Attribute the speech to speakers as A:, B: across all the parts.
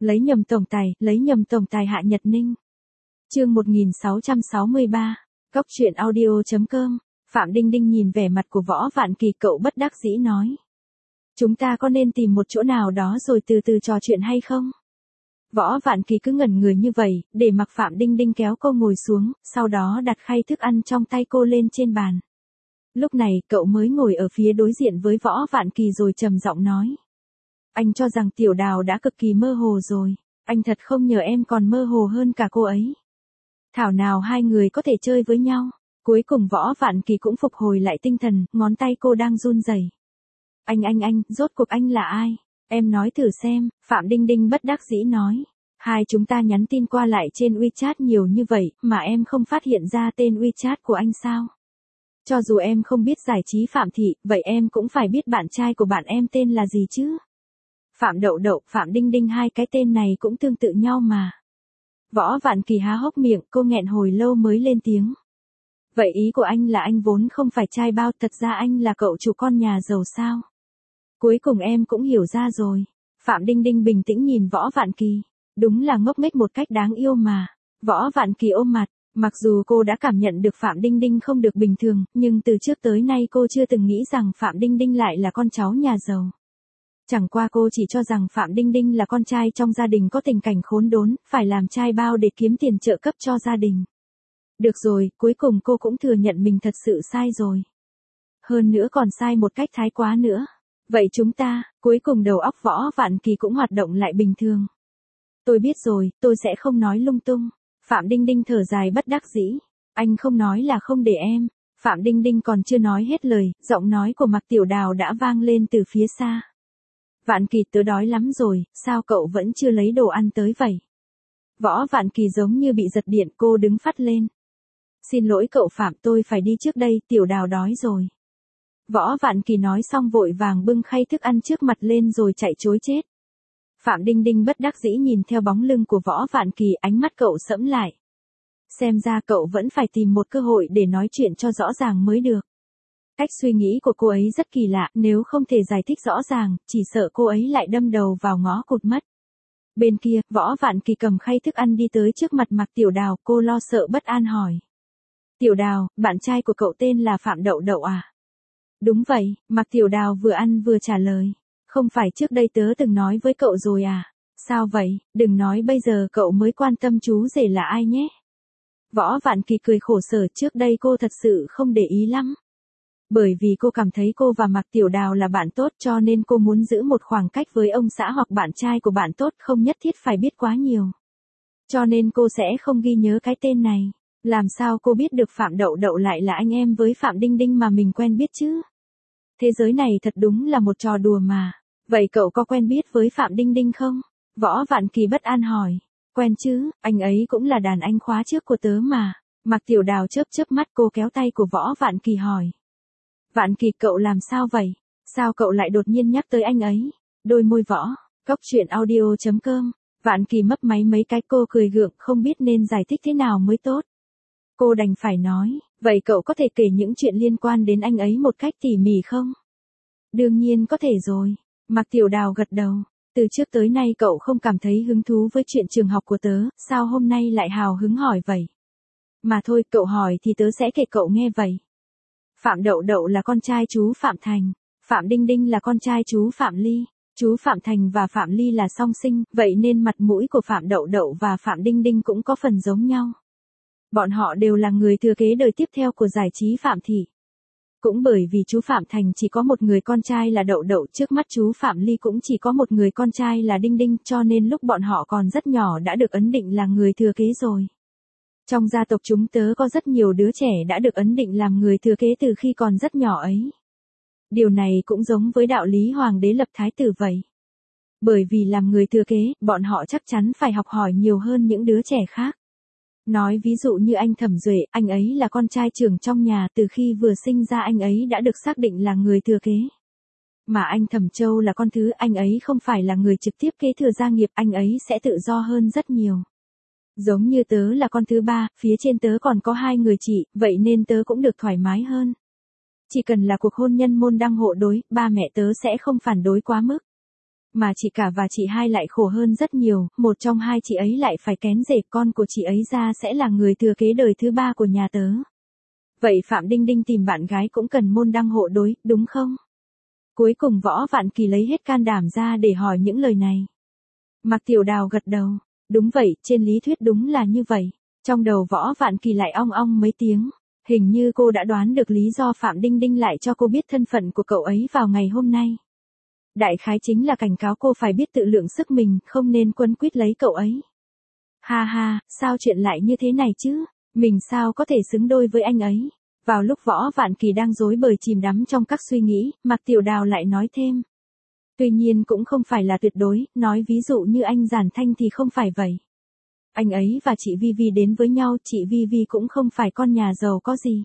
A: lấy nhầm tổng tài Hạ Nhật Ninh. Chương 1663, Cốc truyện audio.com. Phạm Đinh Đinh nhìn vẻ mặt của Võ Vạn Kỳ, cậu bất đắc dĩ nói. Chúng ta có nên tìm một chỗ nào đó rồi từ từ trò chuyện hay không? Võ Vạn Kỳ cứ ngẩn người như vậy, để mặc Phạm Đinh Đinh kéo cô ngồi xuống, sau đó đặt khay thức ăn trong tay cô lên trên bàn. Lúc này cậu mới ngồi ở phía đối diện với Võ Vạn Kỳ rồi trầm giọng nói. Anh cho rằng Tiểu Đào đã cực kỳ mơ hồ rồi, anh thật không ngờ em còn mơ hồ hơn cả cô ấy. Thảo nào hai người có thể chơi với nhau. Cuối cùng Võ Vạn Kỳ cũng phục hồi lại tinh thần, ngón tay cô đang run rẩy. Anh, rốt cuộc anh là ai? Em nói thử xem, Phạm Đinh Đinh bất đắc dĩ nói. Hai chúng ta nhắn tin qua lại trên WeChat nhiều như vậy, mà em không phát hiện ra tên WeChat của anh sao? Cho dù em không biết giải trí Phạm Thị, vậy em cũng phải biết bạn trai của bạn em tên là gì chứ? Phạm Đậu Đậu, Phạm Đinh Đinh, hai cái tên này cũng tương tự nhau mà. Võ Vạn Kỳ há hốc miệng, cô nghẹn hồi lâu mới lên tiếng. Vậy ý của anh là anh vốn không phải trai bao, thật ra anh là cậu chủ con nhà giàu sao? Cuối cùng em cũng hiểu ra rồi. Phạm Đinh Đinh bình tĩnh nhìn Võ Vạn Kỳ. Đúng là ngốc nghếch một cách đáng yêu mà. Võ Vạn Kỳ ôm mặt. Mặc dù cô đã cảm nhận được Phạm Đinh Đinh không được bình thường, nhưng từ trước tới nay cô chưa từng nghĩ rằng Phạm Đinh Đinh lại là con cháu nhà giàu. Chẳng qua cô chỉ cho rằng Phạm Đinh Đinh là con trai trong gia đình có tình cảnh khốn đốn, phải làm trai bao để kiếm tiền trợ cấp cho gia đình. Được rồi, cuối cùng cô cũng thừa nhận mình thật sự sai rồi. Hơn nữa còn sai một cách thái quá nữa. Vậy chúng ta, cuối cùng đầu óc Võ Vạn Kỳ cũng hoạt động lại bình thường. Tôi biết rồi, tôi sẽ không nói lung tung. Phạm Đinh Đinh thở dài bất đắc dĩ. Anh không nói là không để em. Phạm Đinh Đinh còn chưa nói hết lời, giọng nói của Mạc Tiểu Đào đã vang lên từ phía xa. Vạn Kỳ, tớ đói lắm rồi, sao cậu vẫn chưa lấy đồ ăn tới vậy? Võ Vạn Kỳ giống như bị giật điện, cô đứng phắt lên. Xin lỗi cậu Phạm, tôi phải đi trước đây, Tiểu Đào đói rồi. Võ Vạn Kỳ nói xong vội vàng bưng khay thức ăn trước mặt lên rồi chạy trối chết. Phạm Đinh Đinh bất đắc dĩ nhìn theo bóng lưng của Võ Vạn Kỳ, ánh mắt cậu sẫm lại. Xem ra cậu vẫn phải tìm một cơ hội để nói chuyện cho rõ ràng mới được. Cách suy nghĩ của cô ấy rất kỳ lạ, nếu không thể giải thích rõ ràng, chỉ sợ cô ấy lại đâm đầu vào ngõ cụt mất. Bên kia, Võ Vạn Kỳ cầm khay thức ăn đi tới trước mặt Mạc Tiểu Đào, cô lo sợ bất an hỏi. Tiểu Đào, bạn trai của cậu tên là Phạm Đậu Đậu à? Đúng vậy, Mạc Tiểu Đào vừa ăn vừa trả lời. Không phải trước đây tớ từng nói với cậu rồi à? Sao vậy, đừng nói bây giờ cậu mới quan tâm chú rể là ai nhé. Võ Vạn Kỳ cười khổ sở, trước đây cô thật sự không để ý lắm. Bởi vì cô cảm thấy cô và Mạc Tiểu Đào là bạn tốt cho nên cô muốn giữ một khoảng cách với ông xã hoặc bạn trai của bạn tốt, không nhất thiết phải biết quá nhiều. Cho nên cô sẽ không ghi nhớ cái tên này. Làm sao cô biết được Phạm Đậu Đậu lại là anh em với Phạm Đinh Đinh mà mình quen biết chứ? Thế giới này thật đúng là một trò đùa mà. Vậy cậu có quen biết với Phạm Đinh Đinh không? Võ Vạn Kỳ bất an hỏi. Quen chứ, anh ấy cũng là đàn anh khóa trước của tớ mà. Mạc Tiểu Đào chớp chớp mắt, cô kéo tay của Võ Vạn Kỳ hỏi. Vạn Kỳ, cậu làm sao vậy? Sao cậu lại đột nhiên nhắc tới anh ấy? Đôi môi Võ, Cốc truyện audio.com. Vạn Kỳ mấp máy mấy cái, cô cười gượng, không biết nên giải thích thế nào mới tốt. Cô đành phải nói, vậy cậu có thể kể những chuyện liên quan đến anh ấy một cách tỉ mỉ không? Đương nhiên có thể rồi. Mạc Tiểu Đào gật đầu. Từ trước tới nay cậu không cảm thấy hứng thú với chuyện trường học của tớ, sao hôm nay lại hào hứng hỏi vậy? Mà thôi, cậu hỏi thì tớ sẽ kể cậu nghe vậy. Phạm Đậu Đậu là con trai chú Phạm Thành. Phạm Đinh Đinh là con trai chú Phạm Ly. Chú Phạm Thành và Phạm Ly là song sinh, vậy nên mặt mũi của Phạm Đậu Đậu và Phạm Đinh Đinh cũng có phần giống nhau. Bọn họ đều là người thừa kế đời tiếp theo của giải trí Phạm Thị. Cũng bởi vì chú Phạm Thành chỉ có một người con trai là Đậu Đậu, trước mắt chú Phạm Ly cũng chỉ có một người con trai là Đinh Đinh, cho nên lúc bọn họ còn rất nhỏ đã được ấn định là người thừa kế rồi. Trong gia tộc chúng tớ có rất nhiều đứa trẻ đã được ấn định làm người thừa kế từ khi còn rất nhỏ ấy. Điều này cũng giống với đạo lý hoàng đế lập thái tử vậy. Bởi vì làm người thừa kế, bọn họ chắc chắn phải học hỏi nhiều hơn những đứa trẻ khác. Nói ví dụ như anh Thẩm Duệ, anh ấy là con trai trưởng trong nhà, từ khi vừa sinh ra anh ấy đã được xác định là người thừa kế. Mà anh Thẩm Châu là con thứ, anh ấy không phải là người trực tiếp kế thừa gia nghiệp, anh ấy sẽ tự do hơn rất nhiều. Giống như tớ là con thứ ba, phía trên tớ còn có hai người chị, vậy nên tớ cũng được thoải mái hơn. Chỉ cần là cuộc hôn nhân môn đăng hộ đối, ba mẹ tớ sẽ không phản đối quá mức. Mà chị cả và chị hai lại khổ hơn rất nhiều, một trong hai chị ấy lại phải kén rể, con của chị ấy ra sẽ là người thừa kế đời thứ ba của nhà tớ. Vậy Phạm Đinh Đinh tìm bạn gái cũng cần môn đăng hộ đối, đúng không? Cuối cùng Võ Vạn Kỳ lấy hết can đảm ra để hỏi những lời này. Mạc Tiểu Đào gật đầu, đúng vậy, trên lý thuyết đúng là như vậy. Trong đầu Võ Vạn Kỳ lại ong ong mấy tiếng, hình như cô đã đoán được lý do Phạm Đinh Đinh lại cho cô biết thân phận của cậu ấy vào ngày hôm nay. Đại khái chính là cảnh cáo cô phải biết tự lượng sức mình, không nên quấn quýt lấy cậu ấy. Ha ha, sao chuyện lại như thế này chứ? Mình sao có thể xứng đôi với anh ấy? Vào lúc Võ Vạn Kỳ đang rối bời chìm đắm trong các suy nghĩ, Mạc Tiểu Đào lại nói thêm. Tuy nhiên cũng không phải là tuyệt đối, nói ví dụ như anh Giản Thanh thì không phải vậy. Anh ấy và chị Vi Vi đến với nhau, chị Vi Vi cũng không phải con nhà giàu có gì.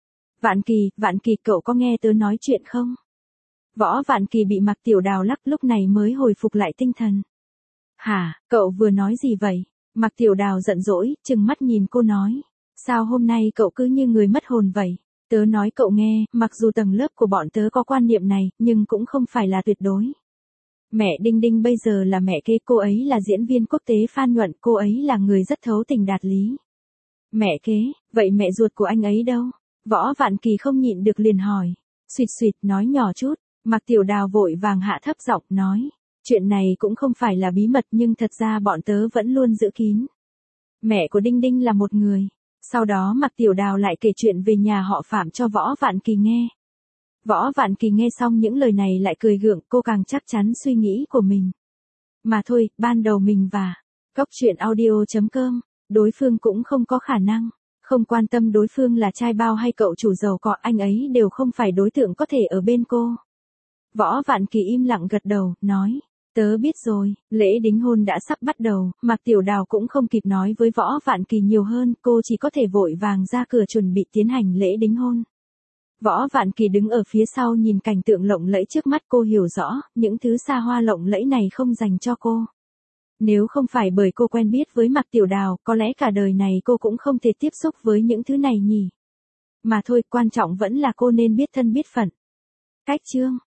A: Vạn Kỳ cậu có nghe tớ nói chuyện không? Võ Vạn Kỳ bị Mạc Tiểu Đào lắc lúc này mới hồi phục lại tinh thần. Hả, cậu vừa nói gì vậy? Mạc Tiểu Đào giận dỗi, trừng mắt nhìn cô nói. Sao hôm nay cậu cứ như người mất hồn vậy? Tớ nói cậu nghe, mặc dù tầng lớp của bọn tớ có quan niệm này, nhưng cũng không phải là tuyệt đối. Mẹ Đinh Đinh bây giờ là mẹ kế, cô ấy là diễn viên quốc tế Phan Nhuận, cô ấy là người rất thấu tình đạt lý. Mẹ kế, vậy mẹ ruột của anh ấy đâu? Võ Vạn Kỳ không nhịn được liền hỏi. Xuyệt xuyệt nói nhỏ chút, Mạc Tiểu Đào vội vàng hạ thấp giọng nói. Chuyện này cũng không phải là bí mật nhưng thật ra bọn tớ vẫn luôn giữ kín. Mẹ của Đinh Đinh là một người. Sau đó Mạc Tiểu Đào lại kể chuyện về nhà họ Phạm cho Võ Vạn Kỳ nghe. Võ Vạn Kỳ nghe xong những lời này lại cười gượng, cô càng chắc chắn suy nghĩ của mình. Mà thôi, ban đầu mình và Cóc Truyện Audio.com, đối phương cũng không có khả năng. Không quan tâm đối phương là trai bao hay cậu chủ giàu có, anh ấy đều không phải đối tượng có thể ở bên cô. Võ Vạn Kỳ im lặng gật đầu, nói. Tớ biết rồi, lễ đính hôn đã sắp bắt đầu, Mạc Tiểu Đào cũng không kịp nói với Võ Vạn Kỳ nhiều hơn, cô chỉ có thể vội vàng ra cửa chuẩn bị tiến hành lễ đính hôn. Võ Vạn Kỳ đứng ở phía sau nhìn cảnh tượng lộng lẫy trước mắt, cô hiểu rõ, những thứ xa hoa lộng lẫy này không dành cho cô. Nếu không phải bởi cô quen biết với Mạc Tiểu Đào, có lẽ cả đời này cô cũng không thể tiếp xúc với những thứ này nhỉ. Mà thôi, quan trọng vẫn là cô nên biết thân biết phận. Cách chương